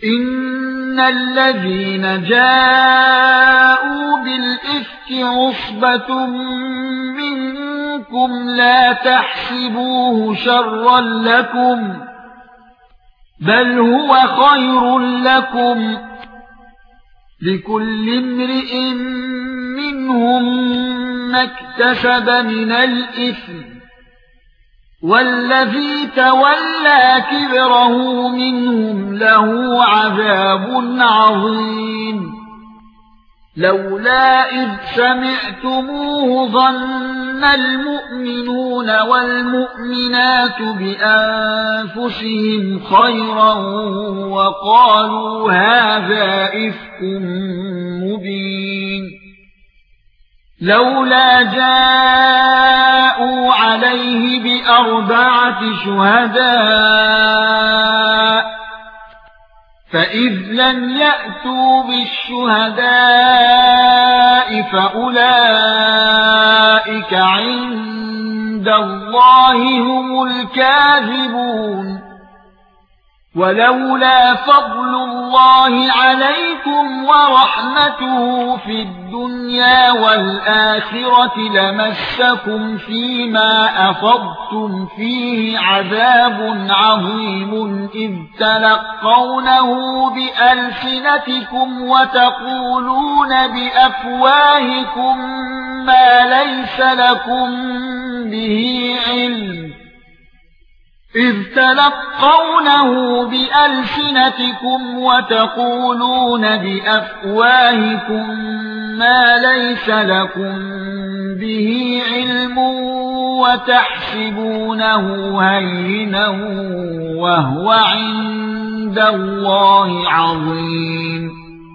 إن الذين جاءوا بالإفك عصبة منكم لا تحسبوه شرا لكم بل هو خير لكم لكل امرئ منهم ما اكتسب من الإثم والذي تولى كبره منهم له عذاب عظيم لولا إذ سمعتموه ظن المؤمنون والمؤمنات بأنفسهم خيرا وقالوا هذا إفك مبين لولا جاءوا عليه بأربعة شهداء فإذ لم يأتوا بالشهداء فأولئك عند الله هم الكاذبون ولولا فضل الله عليكم ورحمته في الدنيا والآخرة لمسكم فيما أفضتم فيه عذاب عظيم إذ تلقونه بألسنتكم وتقولون بأفواهكم ما ليس لكم به علم إذ تلقونه بألسنتكم وتقولون بأفواهكم ما ليس لكم به علم وتحسبونه هينا وهو عند الله عظيم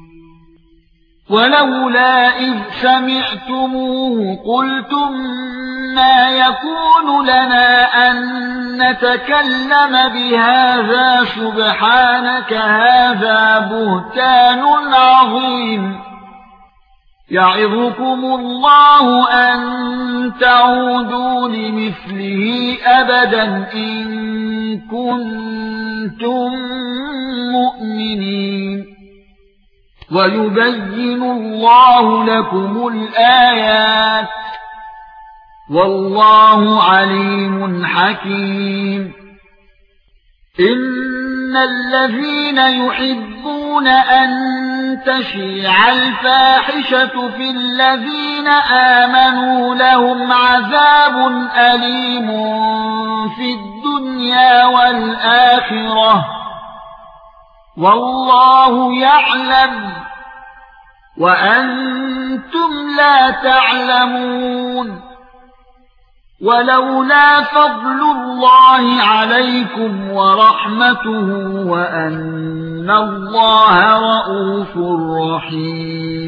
ولولا إذ سمعتموه قلتم ما يكون لنا أن نتكلم بهذا سبحانك هذا بهتان عظيم يعظكم الله أن تعودوا لمثله أبدا إن كنتم مؤمنين ويبين الله لكم الآيات والله عليم حكيم إن الذين يحبون أن تشيع الفاحشة في الذين آمنوا لهم عذاب أليم في الدنيا والآخرة والله يعلم وأنتم لا تعلمون ولولا فضل الله عليكم ورحمته وأن الله رؤوف رحيم